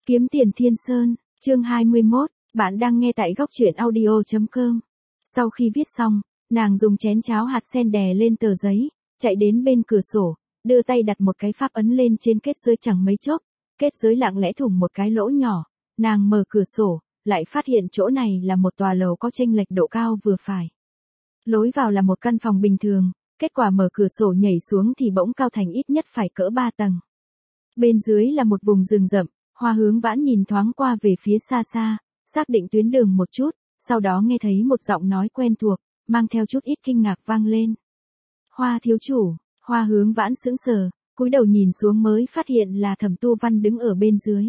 Kiếm tiền Thiên Sơn, chương 21, bạn đang nghe tại góc truyện audio.com. Sau khi viết xong, nàng dùng chén cháo hạt sen đè lên tờ giấy, chạy đến bên cửa sổ, đưa tay đặt một cái pháp ấn lên trên kết giới chẳng mấy chốc, kết giới lặng lẽ thủng một cái lỗ nhỏ, nàng mở cửa sổ, lại phát hiện chỗ này là một tòa lầu có chênh lệch độ cao vừa phải. Lối vào là một căn phòng bình thường, kết quả mở cửa sổ nhảy xuống thì bỗng cao thành ít nhất phải cỡ 3 tầng. Bên dưới là một vùng rừng rậm. Hoa Hướng Vãn nhìn thoáng qua về phía xa xa, xác định tuyến đường một chút, sau đó nghe thấy một giọng nói quen thuộc, mang theo chút ít kinh ngạc vang lên. Hoa thiếu chủ. Hoa Hướng Vãn sững sờ, cúi đầu nhìn xuống mới phát hiện là Thẩm Tu Văn đứng ở bên dưới.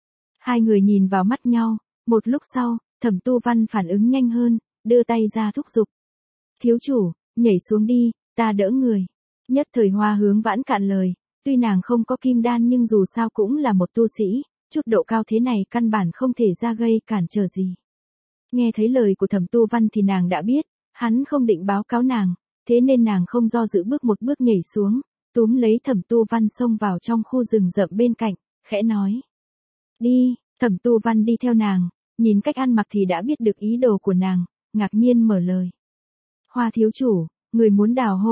Hai người nhìn vào mắt nhau, một lúc sau, Thẩm Tu Văn phản ứng nhanh hơn, đưa tay ra thúc giục. Thiếu chủ, nhảy xuống đi, ta đỡ người. Nhất thời Hoa Hướng Vãn cạn lời, tuy nàng không có kim đan nhưng dù sao cũng là một tu sĩ. Chút độ cao thế này căn bản không thể ra gây cản trở gì. Nghe thấy lời của Thẩm Tu Văn thì nàng đã biết, hắn không định báo cáo nàng, thế nên nàng không do dự bước một bước nhảy xuống, túm lấy Thẩm Tu Văn xông vào trong khu rừng rậm bên cạnh, khẽ nói. Đi, Thẩm Tu Văn đi theo nàng, nhìn cách ăn mặc thì đã biết được ý đồ của nàng, ngạc nhiên mở lời. Hoa thiếu chủ, người muốn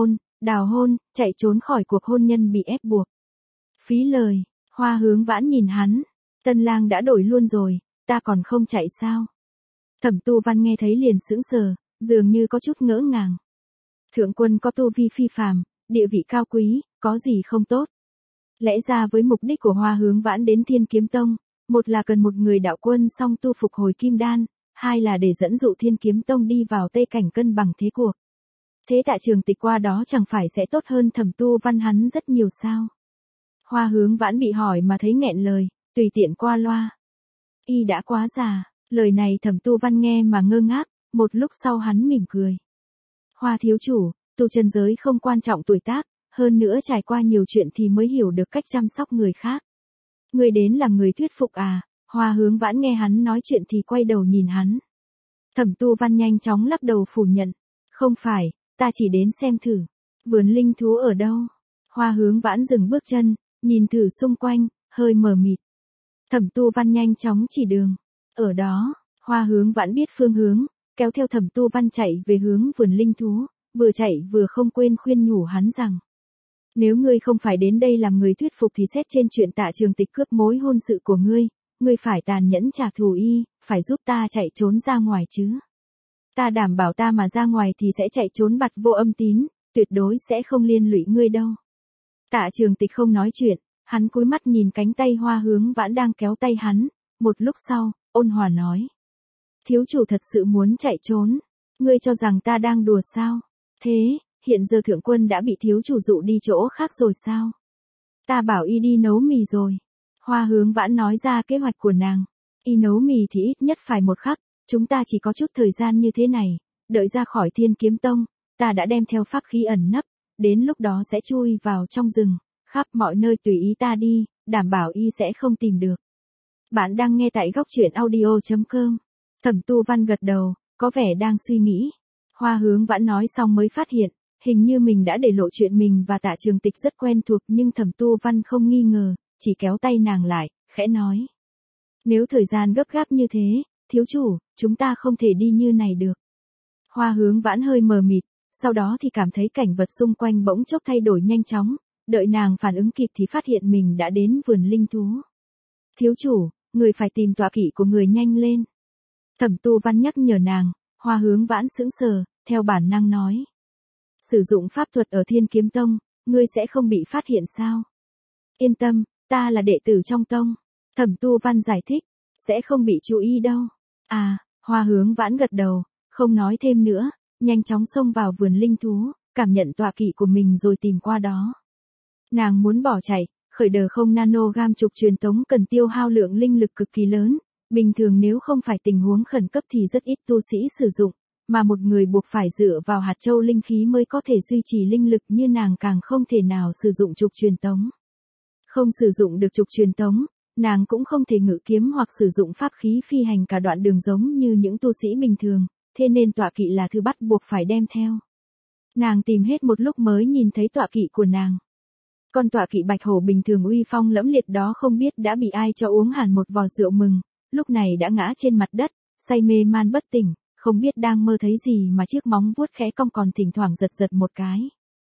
đào hôn, chạy trốn khỏi cuộc hôn nhân bị ép buộc. Phí lời, Hoa Hướng Vãn nhìn hắn. Tân lang đã đổi luôn rồi, ta còn không chạy sao? Thẩm Tu Văn nghe thấy liền sững sờ, dường như có chút ngỡ ngàng. Thượng quân có tu vi phi phàm, địa vị cao quý, có gì không tốt? Lẽ ra với mục đích của Hoa Hướng Vãn đến Thiên Kiếm Tông, một là cần một người đạo quân song tu phục hồi kim đan, hai là để dẫn dụ Thiên Kiếm Tông đi vào tây cảnh cân bằng thế cuộc. Thế tại trường tịch qua đó chẳng phải sẽ tốt hơn Thẩm Tu Văn hắn rất nhiều sao? Hoa Hướng Vãn bị hỏi mà thấy nghẹn lời. Tùy tiện qua loa. Y đã quá già, lời này Thẩm Tu Văn nghe mà ngơ ngác, một lúc sau hắn mỉm cười. Hoa thiếu chủ, tu chân giới không quan trọng tuổi tác, hơn nữa trải qua nhiều chuyện thì mới hiểu được cách chăm sóc người khác. Người đến làm người thuyết phục à? Hoa Hướng Vãn nghe hắn nói chuyện thì quay đầu nhìn hắn. Thẩm Tu Văn nhanh chóng lắc đầu phủ nhận. Không phải, ta chỉ đến xem thử. Vườn linh thú ở đâu? Hoa Hướng Vãn dừng bước chân, nhìn thử xung quanh, hơi mờ mịt. Thẩm Tu Văn nhanh chóng chỉ đường. Ở đó, Hoa Hướng Vãn biết phương hướng, kéo theo Thẩm Tu Văn chạy về hướng vườn linh thú, vừa chạy vừa không quên khuyên nhủ hắn rằng. Nếu ngươi không phải đến đây làm người thuyết phục thì xét trên chuyện Tạ Trường Tịch cướp mối hôn sự của ngươi phải tàn nhẫn trả thù y, phải giúp ta chạy trốn ra ngoài chứ. Ta đảm bảo ta mà ra ngoài thì sẽ chạy trốn bặt vô âm tín, tuyệt đối sẽ không liên lụy ngươi đâu. Tạ Trường Tịch không nói chuyện. Hắn cúi mắt nhìn cánh tay Hoa Hướng Vãn đang kéo tay hắn, một lúc sau, ôn hòa nói. Thiếu chủ thật sự muốn chạy trốn, ngươi cho rằng ta đang đùa sao? Thế, hiện giờ thượng quân đã bị thiếu chủ dụ đi chỗ khác rồi sao? Ta bảo y đi nấu mì rồi. Hoa Hướng Vãn nói ra kế hoạch của nàng. Y nấu mì thì ít nhất phải 1 khắc, chúng ta chỉ có chút thời gian như thế này, đợi ra khỏi Thiên Kiếm Tông, ta đã đem theo pháp khí ẩn nấp, đến lúc đó sẽ chui vào trong rừng. Khắp mọi nơi tùy ý ta đi, đảm bảo y sẽ không tìm được. Bạn đang nghe tại góc truyện audio.com. Thẩm Tu Văn gật đầu, có vẻ đang suy nghĩ. Hoa Hướng Vãn nói xong mới phát hiện, hình như mình đã để lộ chuyện mình và Tạ Trường Tịch rất quen thuộc nhưng Thẩm Tu Văn không nghi ngờ, chỉ kéo tay nàng lại, khẽ nói. Nếu thời gian gấp gáp như thế, thiếu chủ, chúng ta không thể đi như này được. Hoa Hướng Vãn hơi mờ mịt, sau đó thì cảm thấy cảnh vật xung quanh bỗng chốc thay đổi nhanh chóng. Đợi nàng phản ứng kịp thì phát hiện mình đã đến vườn linh thú. Thiếu chủ, người phải tìm tọa kỵ của người nhanh lên. Thẩm Tu Văn nhắc nhở nàng, Hoa Hướng Vãn sững sờ, theo bản năng nói. Sử dụng pháp thuật ở Thiên Kiếm Tông, ngươi sẽ không bị phát hiện sao? Yên tâm, ta là đệ tử trong tông. Thẩm Tu Văn giải thích, sẽ không bị chú ý đâu. À, Hoa Hướng Vãn gật đầu, không nói thêm nữa, nhanh chóng xông vào vườn linh thú, cảm nhận tọa kỵ của mình rồi tìm qua đó. Nàng muốn bỏ chạy, khởi đờ không nanogam trục truyền tống cần tiêu hao lượng linh lực cực kỳ lớn, bình thường nếu không phải tình huống khẩn cấp thì rất ít tu sĩ sử dụng, mà một người buộc phải dựa vào hạt châu linh khí mới có thể duy trì linh lực như nàng càng không thể nào sử dụng trục truyền tống. Không sử dụng được trục truyền tống, nàng cũng không thể ngự kiếm hoặc sử dụng pháp khí phi hành cả đoạn đường giống như những tu sĩ bình thường, thế nên tọa kỵ là thứ bắt buộc phải đem theo. Nàng tìm hết một lúc mới nhìn thấy tọa kỵ của nàng. Con tọa kỵ bạch hổ bình thường uy phong lẫm liệt đó không biết đã bị ai cho uống hẳn một vò rượu mừng, lúc này đã ngã trên mặt đất, say mê man bất tỉnh, không biết đang mơ thấy gì mà chiếc móng vuốt khẽ cong còn thỉnh thoảng giật giật một cái.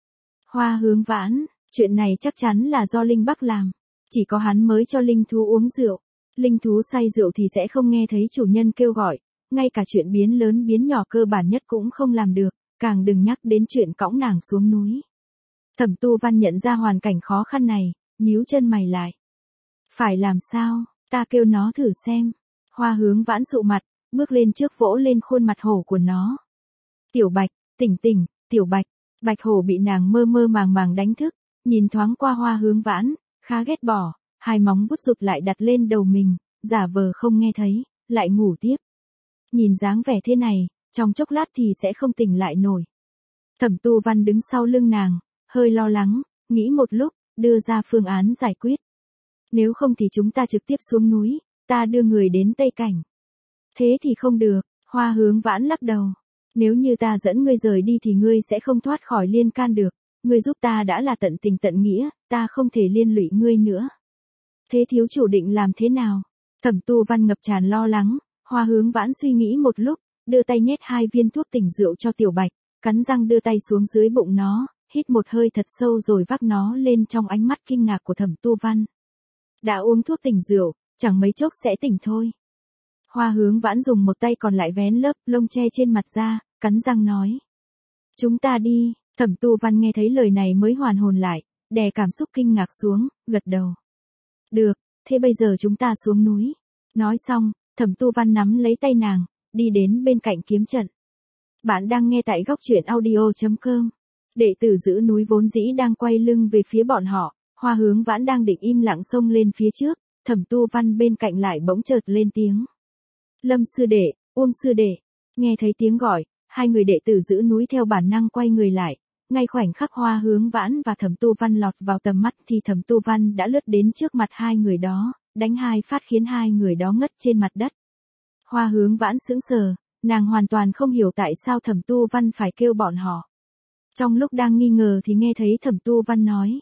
Hoa Hướng Vãn, chuyện này chắc chắn là do Linh Bắc làm. Chỉ có hắn mới cho linh thú uống rượu. Linh thú say rượu thì sẽ không nghe thấy chủ nhân kêu gọi, ngay cả chuyện biến lớn biến nhỏ cơ bản nhất cũng không làm được, càng đừng nhắc đến chuyện cõng nàng xuống núi. Thẩm Tu Văn nhận ra hoàn cảnh khó khăn này, nhíu chân mày lại. Phải làm sao, ta kêu nó thử xem. Hoa Hướng Vãn sụ mặt, bước lên trước vỗ lên khuôn mặt hổ của nó. Tiểu Bạch, tỉnh tỉnh, Tiểu Bạch. Bạch hổ bị nàng mơ mơ màng màng đánh thức, nhìn thoáng qua Hoa Hướng Vãn, khá ghét bỏ, hai móng vuốt rụt lại đặt lên đầu mình, giả vờ không nghe thấy, lại ngủ tiếp. Nhìn dáng vẻ thế này, trong chốc lát thì sẽ không tỉnh lại nổi. Thẩm Tu Văn đứng sau lưng nàng, hơi lo lắng, nghĩ một lúc, đưa ra phương án giải quyết. Nếu không thì chúng ta trực tiếp xuống núi, ta đưa người đến Tây Cảnh. Thế thì không được, Hoa Hướng Vãn lắc đầu. Nếu như ta dẫn ngươi rời đi thì ngươi sẽ không thoát khỏi liên can được, ngươi giúp ta đã là tận tình tận nghĩa, ta không thể liên lụy ngươi nữa. Thế thiếu chủ định làm thế nào? Thẩm Tu Văn ngập tràn lo lắng, Hoa Hướng Vãn suy nghĩ một lúc, đưa tay nhét 2 viên thuốc tỉnh rượu cho Tiểu Bạch, cắn răng đưa tay xuống dưới bụng nó, hít một hơi thật sâu rồi vác nó lên trong ánh mắt kinh ngạc của Thẩm Tu Văn. Đã uống thuốc tỉnh rượu, chẳng mấy chốc sẽ tỉnh thôi. Hoa Hướng Vãn dùng một tay còn lại vén lớp lông che trên mặt ra, cắn răng nói. Chúng ta đi. Thẩm Tu Văn nghe thấy lời này mới hoàn hồn lại, đè cảm xúc kinh ngạc xuống, gật đầu. Được, thế bây giờ chúng ta xuống núi. Nói xong, Thẩm Tu Văn nắm lấy tay nàng, đi đến bên cạnh kiếm trận. Bạn đang nghe tại góc truyện audio.com. Đệ tử giữ núi vốn dĩ đang quay lưng về phía bọn họ, Hoa Hướng Vãn đang định im lặng xông lên phía trước, Thẩm Tu Văn bên cạnh lại bỗng chợt lên tiếng. Lâm sư đệ, Uông sư đệ. Nghe thấy tiếng gọi, hai người đệ tử giữ núi theo bản năng quay người lại. Ngay khoảnh khắc Hoa Hướng Vãn và Thẩm Tu Văn lọt vào tầm mắt thì Thẩm Tu Văn đã lướt đến trước mặt hai người đó, đánh 2 phát khiến hai người đó ngất trên mặt đất. Hoa Hướng Vãn sững sờ, nàng hoàn toàn không hiểu tại sao Thẩm Tu Văn phải kêu bọn họ. Trong lúc đang nghi ngờ thì nghe thấy Thẩm Tu Văn nói.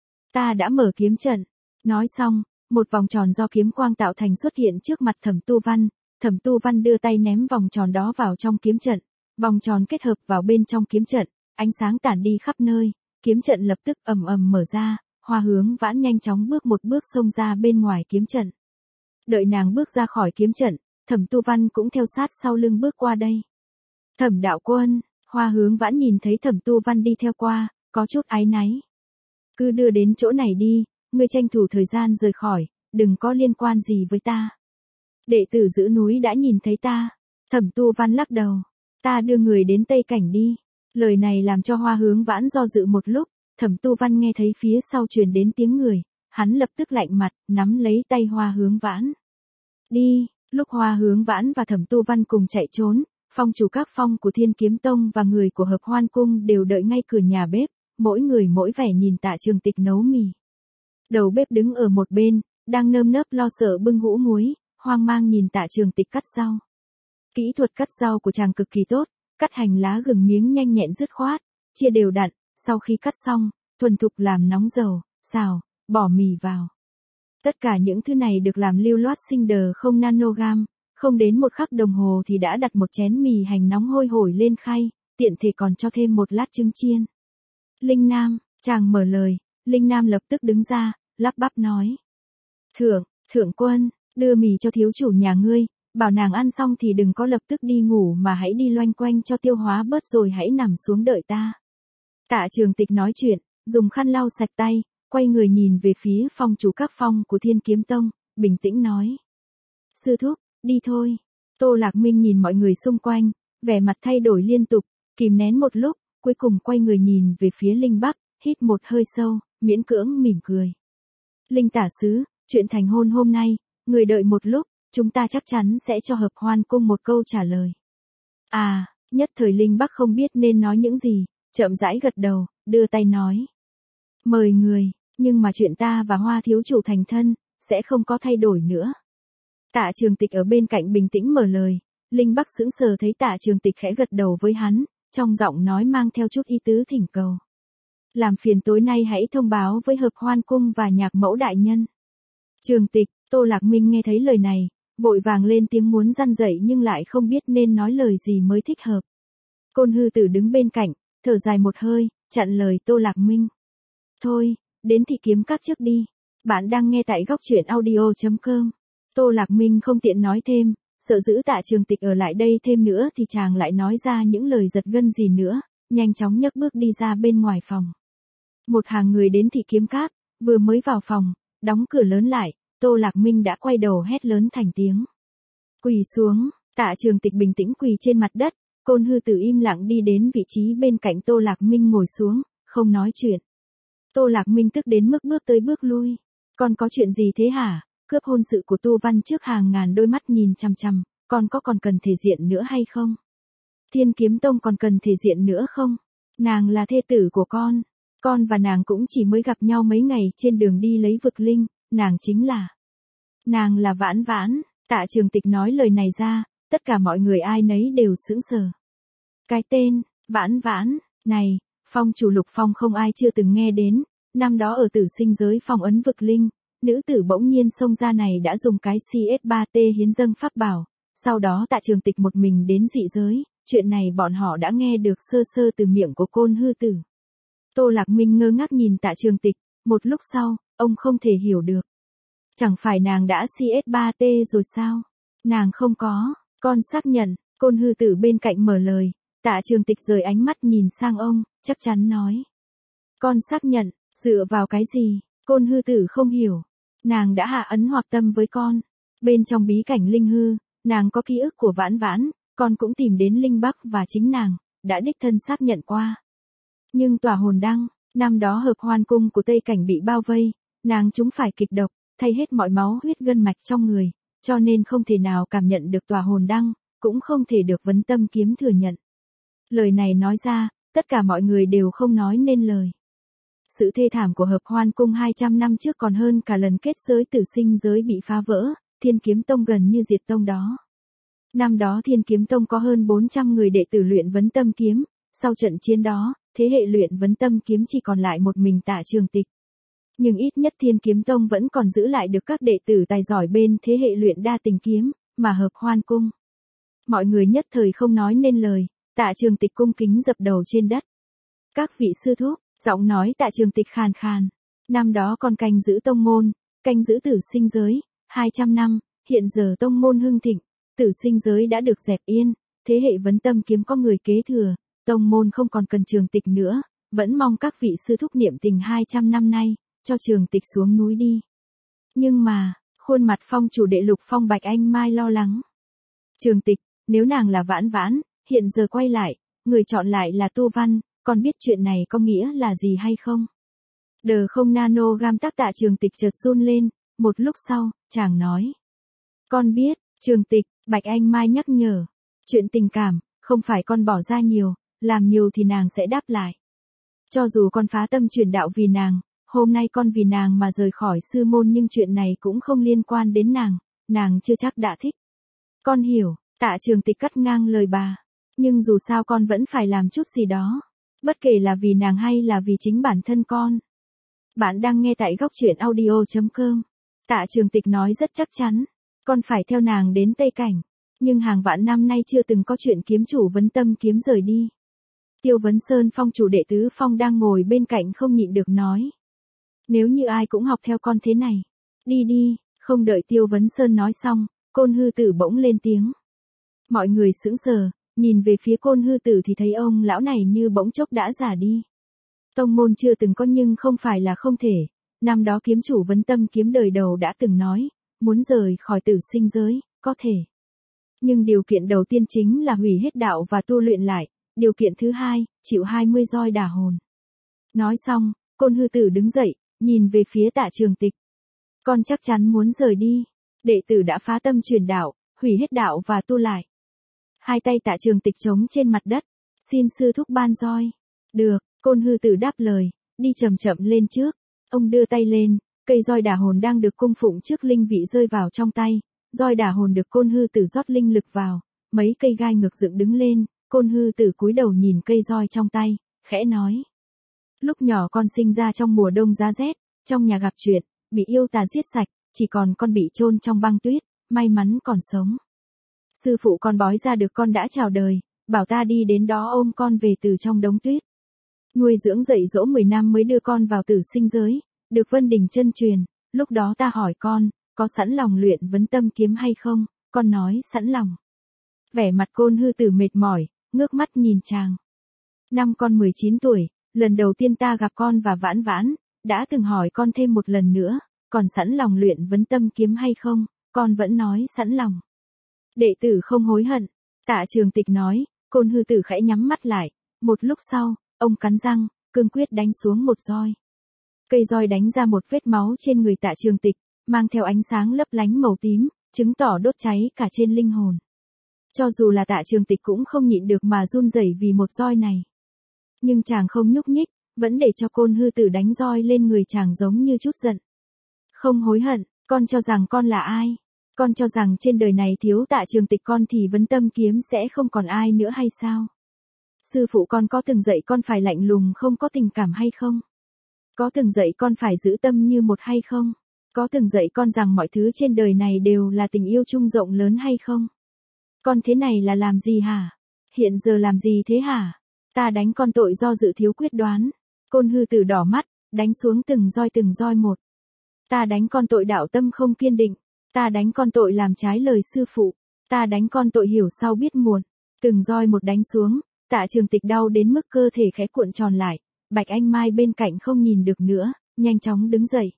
Ta đã mở kiếm trận. Nói xong, một vòng tròn do kiếm quang tạo thành xuất hiện trước mặt Thẩm Tu Văn. Thẩm Tu Văn đưa tay ném vòng tròn đó vào trong kiếm trận. Vòng tròn kết hợp vào bên trong kiếm trận, ánh sáng tản đi khắp nơi, kiếm trận lập tức ầm ầm mở ra, Hoa Hướng Vãn nhanh chóng bước một bước xông ra bên ngoài kiếm trận. Đợi nàng bước ra khỏi kiếm trận, Thẩm Tu Văn cũng theo sát sau lưng bước qua đây. Thẩm đạo quân, Hoa Hướng Vãn nhìn thấy Thẩm Tu Văn đi theo qua, có chút áy náy. Cứ đưa đến chỗ này đi, ngươi tranh thủ thời gian rời khỏi, đừng có liên quan gì với ta. Đệ tử giữ núi đã nhìn thấy ta. Thẩm Tu Văn lắc đầu. Ta đưa người đến Tây Cảnh đi. Lời này làm cho Hoa Hướng Vãn do dự một lúc, Thẩm Tu Văn nghe thấy phía sau truyền đến tiếng người, hắn lập tức lạnh mặt, nắm lấy tay Hoa Hướng Vãn. Đi, lúc Hoa Hướng Vãn và Thẩm Tu Văn cùng chạy trốn, phong chủ các phong của Thiên Kiếm Tông và người của Hợp Hoan Cung đều đợi ngay cửa nhà bếp, mỗi người mỗi vẻ nhìn Tạ Trường Tịch nấu mì. Đầu bếp đứng ở một bên, đang nơm nớp lo sợ bưng hũ muối, hoang mang nhìn Tạ Trường Tịch cắt rau. Kỹ thuật cắt rau của chàng cực kỳ tốt, cắt hành lá gừng miếng nhanh nhẹn dứt khoát, chia đều đặn, sau khi cắt xong, thuần thục làm nóng dầu, xào, bỏ mì vào. Tất cả những thứ này được làm lưu loát sinh đờ không nanogam, không đến 1 khắc đồng hồ thì đã đặt một chén mì hành nóng hôi hổi lên khay, tiện thể còn cho thêm một lát trứng chiên. Linh Nam, chàng mở lời, Linh Nam lập tức đứng ra, lắp bắp nói. Thượng quân, đưa mì cho thiếu chủ nhà ngươi. Bảo nàng ăn xong thì đừng có lập tức đi ngủ mà hãy đi loanh quanh cho tiêu hóa bớt rồi hãy nằm xuống đợi ta. Tạ Trường Tịch nói chuyện, dùng khăn lau sạch tay, quay người nhìn về phía phong chủ các phong của Thiên Kiếm Tông, bình tĩnh nói. Sư thúc, đi thôi. Tô Lạc Minh nhìn mọi người xung quanh, vẻ mặt thay đổi liên tục, kìm nén một lúc, cuối cùng quay người nhìn về phía Linh Bắc, hít một hơi sâu, miễn cưỡng mỉm cười. Linh tả sứ, chuyện thành hôn hôm nay, người đợi một lúc. Chúng ta chắc chắn sẽ cho Hợp Hoan Cung một câu trả lời. Nhất thời Linh Bắc không biết nên nói những gì, chậm rãi gật đầu, đưa tay nói. Mời người, nhưng mà chuyện ta và Hoa thiếu chủ thành thân, sẽ không có thay đổi nữa. Tạ Trường Tịch ở bên cạnh bình tĩnh mở lời, Linh Bắc sững sờ thấy Tạ Trường Tịch khẽ gật đầu với hắn, trong giọng nói mang theo chút ý tứ thỉnh cầu. Làm phiền tối nay hãy thông báo với hợp hoan cung và nhạc mẫu đại nhân. Trường tịch, Tô Lạc Minh nghe thấy lời này, vội vàng lên tiếng muốn răn dậy nhưng lại không biết nên nói lời gì mới thích hợp. Côn Hư Tử đứng bên cạnh, thở dài một hơi, chặn lời Tô Lạc Minh. Thôi, đến Thị Kiếm Các trước đi. Bạn đang nghe tại góc truyện audio.com. Tô Lạc Minh không tiện nói thêm, sợ giữ Tạ Trường Tịch ở lại đây thêm nữa thì chàng lại nói ra những lời giật gân gì nữa, nhanh chóng nhấc bước đi ra bên ngoài phòng. Một hàng người đến Thị Kiếm Các, vừa mới vào phòng, đóng cửa lớn lại, Tô Lạc Minh đã quay đầu hét lớn thành tiếng. Quỳ xuống, Tạ Trường Tịch bình tĩnh quỳ trên mặt đất, Côn Hư Tử im lặng đi đến vị trí bên cạnh Tô Lạc Minh ngồi xuống, không nói chuyện. Tô Lạc Minh tức đến mức bước tới bước lui. Con có chuyện gì thế hả? Cướp hôn sự của Tu Văn trước hàng ngàn đôi mắt nhìn chằm chằm, con còn cần thể diện nữa hay không? Thiên Kiếm Tông còn cần thể diện nữa không? Nàng là thê tử của con và nàng cũng chỉ mới gặp nhau mấy ngày trên đường đi lấy vực linh, nàng là Vãn Vãn. Tạ Trường Tịch nói lời này ra, tất cả mọi người ai nấy đều sững sờ. Cái tên, Vãn Vãn, này, Phong chủ Lục Phong không ai chưa từng nghe đến, năm đó ở Tử Sinh giới phong ấn vực linh, nữ tử bỗng nhiên xông ra này đã dùng cái CS3T hiến dâng pháp bảo, sau đó Tạ Trường Tịch một mình đến dị giới, chuyện này bọn họ đã nghe được sơ sơ từ miệng của Côn Hư Tử. Tô Lạc Minh ngơ ngác nhìn Tạ Trường Tịch, một lúc sau, ông không thể hiểu được. Chẳng phải nàng đã CS3T rồi sao? Nàng không có, con xác nhận, Côn Hư Tử bên cạnh mở lời, Tạ Trường Tịch rời ánh mắt nhìn sang ông, chắc chắn nói. Con xác nhận, dựa vào cái gì? Côn Hư Tử không hiểu. Nàng đã hạ ấn hoặc tâm với con. Bên trong bí cảnh linh hư, nàng có ký ức của Vãn Vãn, con cũng tìm đến Linh Bắc và chính nàng, đã đích thân xác nhận qua. Nhưng tỏa hồn đăng, năm đó hợp hoan cung của Tây Cảnh bị bao vây, nàng trúng phải kịch độc, thay hết mọi máu huyết gân mạch trong người, cho nên không thể nào cảm nhận được tỏa hồn đăng, cũng không thể được vấn tâm kiếm thừa nhận. Lời này nói ra, tất cả mọi người đều không nói nên lời. Sự thê thảm của hợp hoan cung 200 năm trước còn hơn cả lần kết giới Tử Sinh giới bị phá vỡ, Thiên Kiếm Tông gần như diệt tông đó. Năm đó Thiên Kiếm Tông có hơn 400 người đệ tử luyện vấn tâm kiếm, sau trận chiến đó, thế hệ luyện vấn tâm kiếm chỉ còn lại một mình Tạ Trường Tịch. Nhưng ít nhất Thiên Kiếm Tông vẫn còn giữ lại được các đệ tử tài giỏi bên thế hệ luyện đa tình kiếm, mà hợp hoan cung. Mọi người nhất thời không nói nên lời, Tạ Trường Tịch cung kính dập đầu trên đất. Các vị sư thúc, giọng nói Tạ Trường Tịch khàn khàn. Năm đó con canh giữ tông môn, canh giữ Tử Sinh giới, 200 năm, hiện giờ tông môn hưng thịnh, Tử Sinh giới đã được dẹp yên, thế hệ vấn tâm kiếm có người kế thừa, tông môn không còn cần Trường Tịch nữa, vẫn mong các vị sư thúc niệm tình 200 năm nay, cho Trường Tịch xuống núi đi. Nhưng mà, khuôn mặt Phong chủ đệ Lục Phong Bạch Anh Mai lo lắng. Trường Tịch, nếu nàng là Vãn Vãn, hiện giờ quay lại, người chọn lại là Tu Văn, con biết chuyện này có nghĩa là gì hay không? Đờ không nano gam tác Tạ Trường Tịch chợt run lên, một lúc sau, chàng nói. Con biết, Trường Tịch, Bạch Anh Mai nhắc nhở. Chuyện tình cảm, không phải con bỏ ra nhiều, làm nhiều thì nàng sẽ đáp lại. Cho dù con phá tâm truyền đạo vì nàng, hôm nay con vì nàng mà rời khỏi sư môn nhưng chuyện này cũng không liên quan đến nàng chưa chắc đã thích. Con hiểu, Tạ Trường Tịch cắt ngang lời bà. Nhưng dù sao con vẫn phải làm chút gì đó. Bất kể là vì nàng hay là vì chính bản thân con. Bạn đang nghe tại góc truyện audio.com. Tạ Trường Tịch nói rất chắc chắn. Con phải theo nàng đến Tây Cảnh. Nhưng hàng vạn năm nay chưa từng có chuyện kiếm chủ vấn tâm kiếm rời đi. Tiêu Vấn Sơn Phong chủ đệ tứ Phong đang ngồi bên cạnh không nhịn được nói. Nếu như ai cũng học theo con thế này. Đi đi, không đợi Tiêu Vấn Sơn nói xong, Côn Hư Tử bỗng lên tiếng. Mọi người sững sờ, nhìn về phía Côn Hư Tử thì thấy ông lão này như bỗng chốc đã già đi. Tông môn chưa từng có nhưng không phải là không thể. Năm đó kiếm chủ vấn tâm kiếm đời đầu đã từng nói, muốn rời khỏi Tử Sinh giới, có thể. Nhưng điều kiện đầu tiên chính là hủy hết đạo và tu luyện lại, điều kiện thứ hai, chịu 20 roi đả hồn. Nói xong, Côn Hư Tử đứng dậy, nhìn về phía Tạ Trường Tịch. Con chắc chắn muốn rời đi. Đệ tử đã phá tâm truyền đạo, hủy hết đạo và tu lại. Hai tay Tạ Trường Tịch trống trên mặt đất. Xin sư thúc ban roi. Được, Côn Hư Tử đáp lời, đi chậm chậm lên trước. Ông đưa tay lên, cây roi đả hồn đang được cung phụng trước linh vị rơi vào trong tay. Roi đả hồn được Côn Hư Tử rót linh lực vào. Mấy cây gai ngược dựng đứng lên, Côn Hư Tử cúi đầu nhìn cây roi trong tay, khẽ nói. Lúc nhỏ con sinh ra trong mùa đông giá rét, trong nhà gặp chuyện, bị yêu tà giết sạch, chỉ còn con bị chôn trong băng tuyết, may mắn còn sống. Sư phụ con bói ra được con đã chào đời, bảo ta đi đến đó ôm con về từ trong đống tuyết. Nuôi dưỡng dạy dỗ 10 năm mới đưa con vào tử sinh giới, được Vân Đình chân truyền, lúc đó ta hỏi con, có sẵn lòng luyện vấn tâm kiếm hay không, con nói sẵn lòng. Vẻ mặt Côn Hư Tử mệt mỏi, ngước mắt nhìn chàng. Năm con 19 tuổi, lần đầu tiên ta gặp con và Vãn Vãn, đã từng hỏi con thêm một lần nữa, còn sẵn lòng luyện vấn tâm kiếm hay không, con vẫn nói sẵn lòng. Đệ tử không hối hận, Tạ Trường Tịch nói. Côn Hư Tử khẽ nhắm mắt lại, một lúc sau, ông cắn răng, cương quyết đánh xuống một roi. Cây roi đánh ra một vết máu trên người Tạ Trường Tịch, mang theo ánh sáng lấp lánh màu tím, chứng tỏ đốt cháy cả trên linh hồn. Cho dù là Tạ Trường Tịch cũng không nhịn được mà run rẩy vì một roi này. Nhưng chàng không nhúc nhích, vẫn để cho Côn Hư Tử đánh roi lên người chàng giống như chút giận. Không hối hận, con cho rằng con là ai? Con cho rằng trên đời này thiếu Tạ Trường Tịch con thì vấn tâm kiếm sẽ không còn ai nữa hay sao? Sư phụ con có từng dạy con phải lạnh lùng không có tình cảm hay không? Có từng dạy con phải giữ tâm như một hay không? Có từng dạy con rằng mọi thứ trên đời này đều là tình yêu chung rộng lớn hay không? Con thế này là làm gì hả? Hiện giờ làm gì thế hả? Ta đánh con tội do dự thiếu quyết đoán. Côn Hư Tử đỏ mắt, đánh xuống từng roi một. Ta đánh con tội đạo tâm không kiên định. Ta đánh con tội làm trái lời sư phụ. Ta đánh con tội hiểu sau biết muộn. Từng roi một đánh xuống, Tạ Trường Tịch đau đến mức cơ thể khẽ cuộn tròn lại. Bạch Anh Mai bên cạnh không nhìn được nữa, nhanh chóng đứng dậy.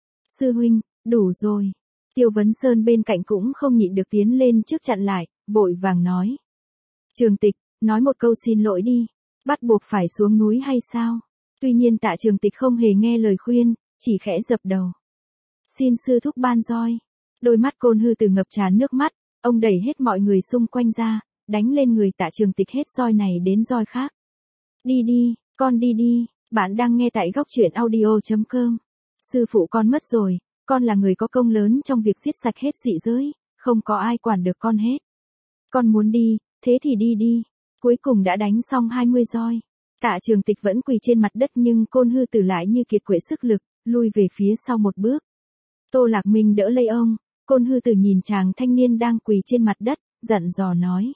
Sư huynh, đủ rồi. Tiêu Vấn Sơn bên cạnh cũng không nhịn được tiến lên trước chặn lại, vội vàng nói. Trường Tịch, nói một câu xin lỗi đi. Bắt buộc phải xuống núi hay sao? Tuy nhiên Tạ Trường Tịch không hề nghe lời khuyên, chỉ khẽ dập đầu. Xin sư thúc ban roi. Đôi mắt Côn Hư Tử ngập tràn nước mắt, ông đẩy hết mọi người xung quanh ra, đánh lên người Tạ Trường Tịch hết roi này đến roi khác. Đi đi, con đi đi, bạn đang nghe tại góc truyện audio.com. Sư phụ con mất rồi, con là người có công lớn trong việc giết sạch hết dị giới, không có ai quản được con hết. Con muốn đi, thế thì đi đi. Cuối cùng đã đánh xong 20 roi. Tạ Trường Tịch vẫn quỳ trên mặt đất nhưng Côn Hư Tử lại như kiệt quệ sức lực, lui về phía sau một bước. Tô Lạc Minh đỡ lấy ông, Côn Hư Tử nhìn chàng thanh niên đang quỳ trên mặt đất, dặn dò nói.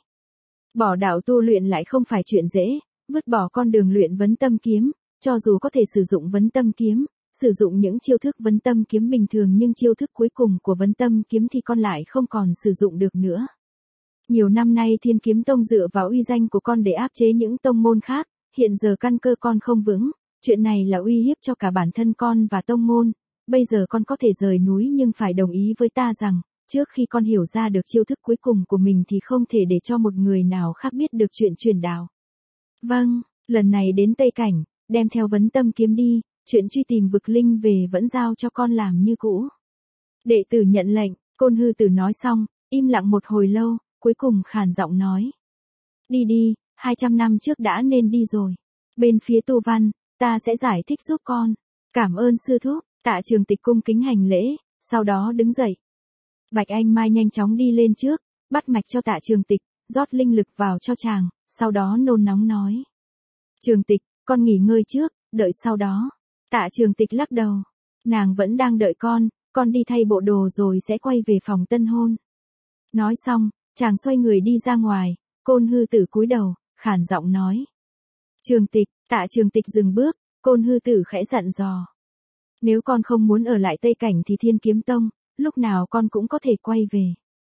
Bỏ đạo tu luyện lại không phải chuyện dễ, vứt bỏ con đường luyện vấn tâm kiếm, cho dù có thể sử dụng vấn tâm kiếm, sử dụng những chiêu thức vấn tâm kiếm bình thường nhưng chiêu thức cuối cùng của vấn tâm kiếm thì con lại không còn sử dụng được nữa. Nhiều năm nay Thiên Kiếm Tông dựa vào uy danh của con để áp chế những tông môn khác, hiện giờ căn cơ con không vững, chuyện này là uy hiếp cho cả bản thân con và tông môn, bây giờ con có thể rời núi nhưng phải đồng ý với ta rằng, trước khi con hiểu ra được chiêu thức cuối cùng của mình thì không thể để cho một người nào khác biết được chuyện truyền đạo. Vâng, lần này đến Tây Cảnh, đem theo vấn tâm kiếm đi, chuyện truy tìm vực linh về vẫn giao cho con làm như cũ. Đệ tử nhận lệnh, Côn Hư Tử nói xong, im lặng một hồi lâu, cuối cùng khàn giọng nói. Đi đi, 200 năm trước đã nên đi rồi. Bên phía tu văn, ta sẽ giải thích giúp con. Cảm ơn sư thúc. Tạ Trường Tịch cung kính hành lễ, sau đó đứng dậy. Bạch Anh Mai nhanh chóng đi lên trước, bắt mạch cho Tạ Trường Tịch, rót linh lực vào cho chàng, sau đó nôn nóng nói. Trường Tịch, con nghỉ ngơi trước, đợi sau đó. Tạ Trường Tịch lắc đầu. Nàng vẫn đang đợi con đi thay bộ đồ rồi sẽ quay về phòng tân hôn. Nói xong, chàng xoay người đi ra ngoài, Côn Hư Tử cúi đầu, khàn giọng nói. Trường Tịch, Tạ Trường Tịch dừng bước, Côn Hư Tử khẽ dặn dò. Nếu con không muốn ở lại Tây Cảnh thì Thiên Kiếm Tông, lúc nào con cũng có thể quay về.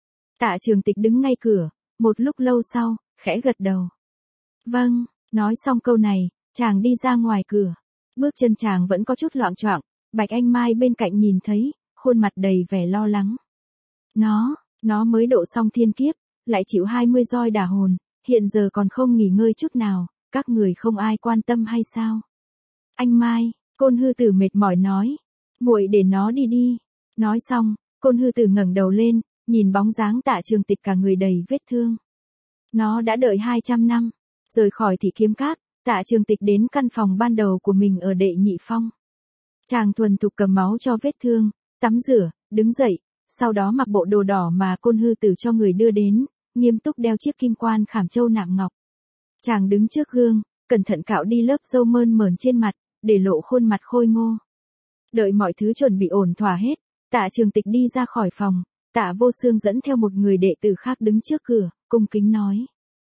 Tạ Trường Tịch đứng ngay cửa, một lúc lâu sau, khẽ gật đầu. Vâng, nói xong câu này, chàng đi ra ngoài cửa. Bước chân chàng vẫn có chút loạng choạng, Bạch Anh Mai bên cạnh nhìn thấy, khuôn mặt đầy vẻ lo lắng. Nó mới độ xong thiên kiếp, lại chịu 20 roi đả hồn, hiện giờ còn không nghỉ ngơi chút nào, các người không ai quan tâm hay sao? Anh Mai, Côn Hư Tử mệt mỏi nói, muội để nó đi đi. Nói xong, Côn Hư Tử ngẩng đầu lên, nhìn bóng dáng Tạ Trường Tịch cả người đầy vết thương. Nó đã đợi 200 năm, rời khỏi Thị Kiếm Các, Tạ Trường Tịch đến căn phòng ban đầu của mình ở Đệ Nhị Phong. Chàng thuần thục cầm máu cho vết thương, tắm rửa, đứng dậy, sau đó mặc bộ đồ đỏ mà Côn Hư Tử cho người đưa đến, nghiêm túc đeo chiếc kim quan khảm châu nạm ngọc. Chàng đứng trước gương, cẩn thận cạo đi lớp râu mơn mởn trên mặt, để lộ khuôn mặt khôi ngô. Đợi mọi thứ chuẩn bị ổn thỏa hết, Tạ Trường Tịch đi ra khỏi phòng, Tạ Vô Xương dẫn theo một người đệ tử khác đứng trước cửa, cung kính nói.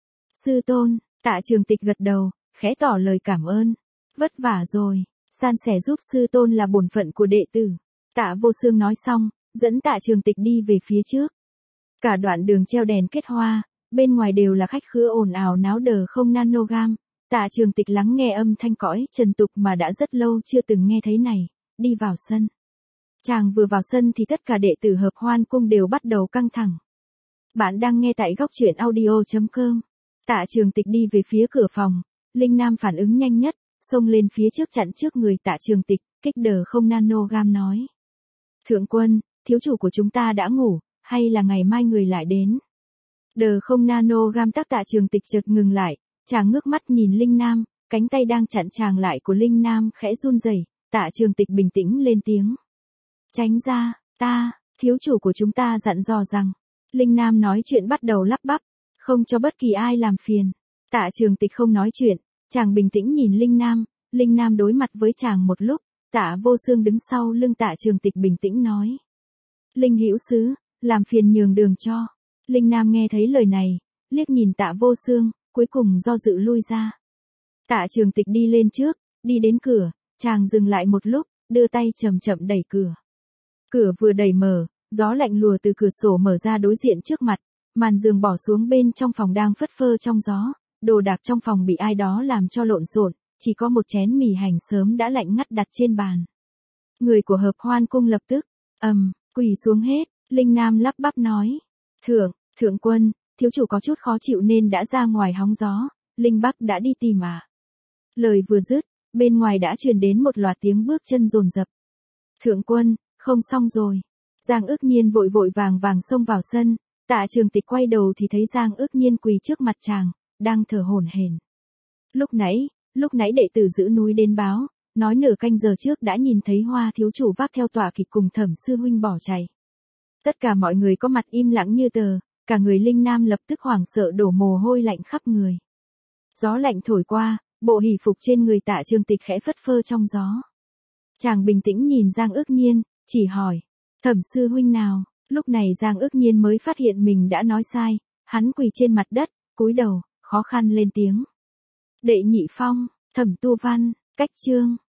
Sư tôn. Tạ Trường Tịch gật đầu, khẽ tỏ lời cảm ơn. Vất vả rồi, san sẻ giúp sư tôn là bổn phận của đệ tử. Tạ Vô Xương nói xong, dẫn Tạ Trường Tịch đi về phía trước. Cả đoạn đường treo đèn kết hoa, bên ngoài đều là khách khứa ồn ào náo đờ không nanogam. Tạ Trường Tịch lắng nghe âm thanh cõi trần tục mà đã rất lâu chưa từng nghe thấy này, đi vào sân. Chàng vừa vào sân thì tất cả đệ tử Hợp Hoan Cung đều bắt đầu căng thẳng. Bạn đang nghe tại góc truyện audio.com. Tạ Trường Tịch đi về phía cửa phòng, Linh Nam phản ứng nhanh nhất, xông lên phía trước chặn trước người Tạ Trường Tịch, kích đờ không nanogam nói. Thượng quân, thiếu chủ của chúng ta đã ngủ, hay là ngày mai người lại đến? Đờ không nanogam tác Tạ Trường Tịch chợt ngừng lại, chàng ngước mắt nhìn Linh Nam, cánh tay đang chặn chàng lại của Linh Nam khẽ run rẩy. Tạ Trường Tịch bình tĩnh lên tiếng. Tránh ra, thiếu chủ của chúng ta dặn dò rằng. Linh Nam nói chuyện bắt đầu lắp bắp, không cho bất kỳ ai làm phiền. Tạ Trường Tịch không nói chuyện, chàng bình tĩnh nhìn Linh Nam đối mặt với chàng một lúc, Tạ Vô Xương đứng sau lưng Tạ Trường Tịch bình tĩnh nói. Linh hữu sứ, làm phiền nhường đường cho. Linh Nam nghe thấy lời này, liếc nhìn Tạ Vô Xương, cuối cùng do dự lui ra. Tạ Trường Tịch đi lên trước, đi đến cửa, chàng dừng lại một lúc, đưa tay chậm chậm đẩy cửa. Cửa vừa đẩy mở, gió lạnh lùa từ cửa sổ mở ra đối diện trước mặt, màn giường bỏ xuống bên trong phòng đang phất phơ trong gió, đồ đạc trong phòng bị ai đó làm cho lộn xộn, chỉ có một chén mì hành sớm đã lạnh ngắt đặt trên bàn. Người của Hợp Hoan Cung lập tức, quỳ xuống hết, Linh Nam lắp bắp nói. Thượng quân, thiếu chủ có chút khó chịu nên đã ra ngoài hóng gió, Linh Bắc đã đi tìm à? Lời vừa dứt, bên ngoài đã truyền đến một loạt tiếng bước chân dồn dập. Thượng quân, không xong rồi. Giang Ước Nhiên vội vội vàng vàng xông vào sân, Tạ Trường Tịch quay đầu thì thấy Giang Ước Nhiên quỳ trước mặt chàng, đang thở hổn hển. Lúc nãy đệ tử giữ núi đến báo, nói nửa canh giờ trước đã nhìn thấy Hoa thiếu chủ vác theo tọa kỵ cùng Thẩm sư huynh bỏ chạy. Tất cả mọi người có mặt im lặng như tờ, cả người Linh Nam lập tức hoảng sợ đổ mồ hôi lạnh khắp người. Gió lạnh thổi qua, bộ hỷ phục trên người Tạ Trường Tịch khẽ phất phơ trong gió. Chàng bình tĩnh nhìn Giang Ước Nhiên, chỉ hỏi, Thẩm sư huynh nào? Lúc này Giang Ước Nhiên mới phát hiện mình đã nói sai, hắn quỳ trên mặt đất, cúi đầu, khó khăn lên tiếng. Đệ nhị phong, Thẩm Tu Văn, cách chương.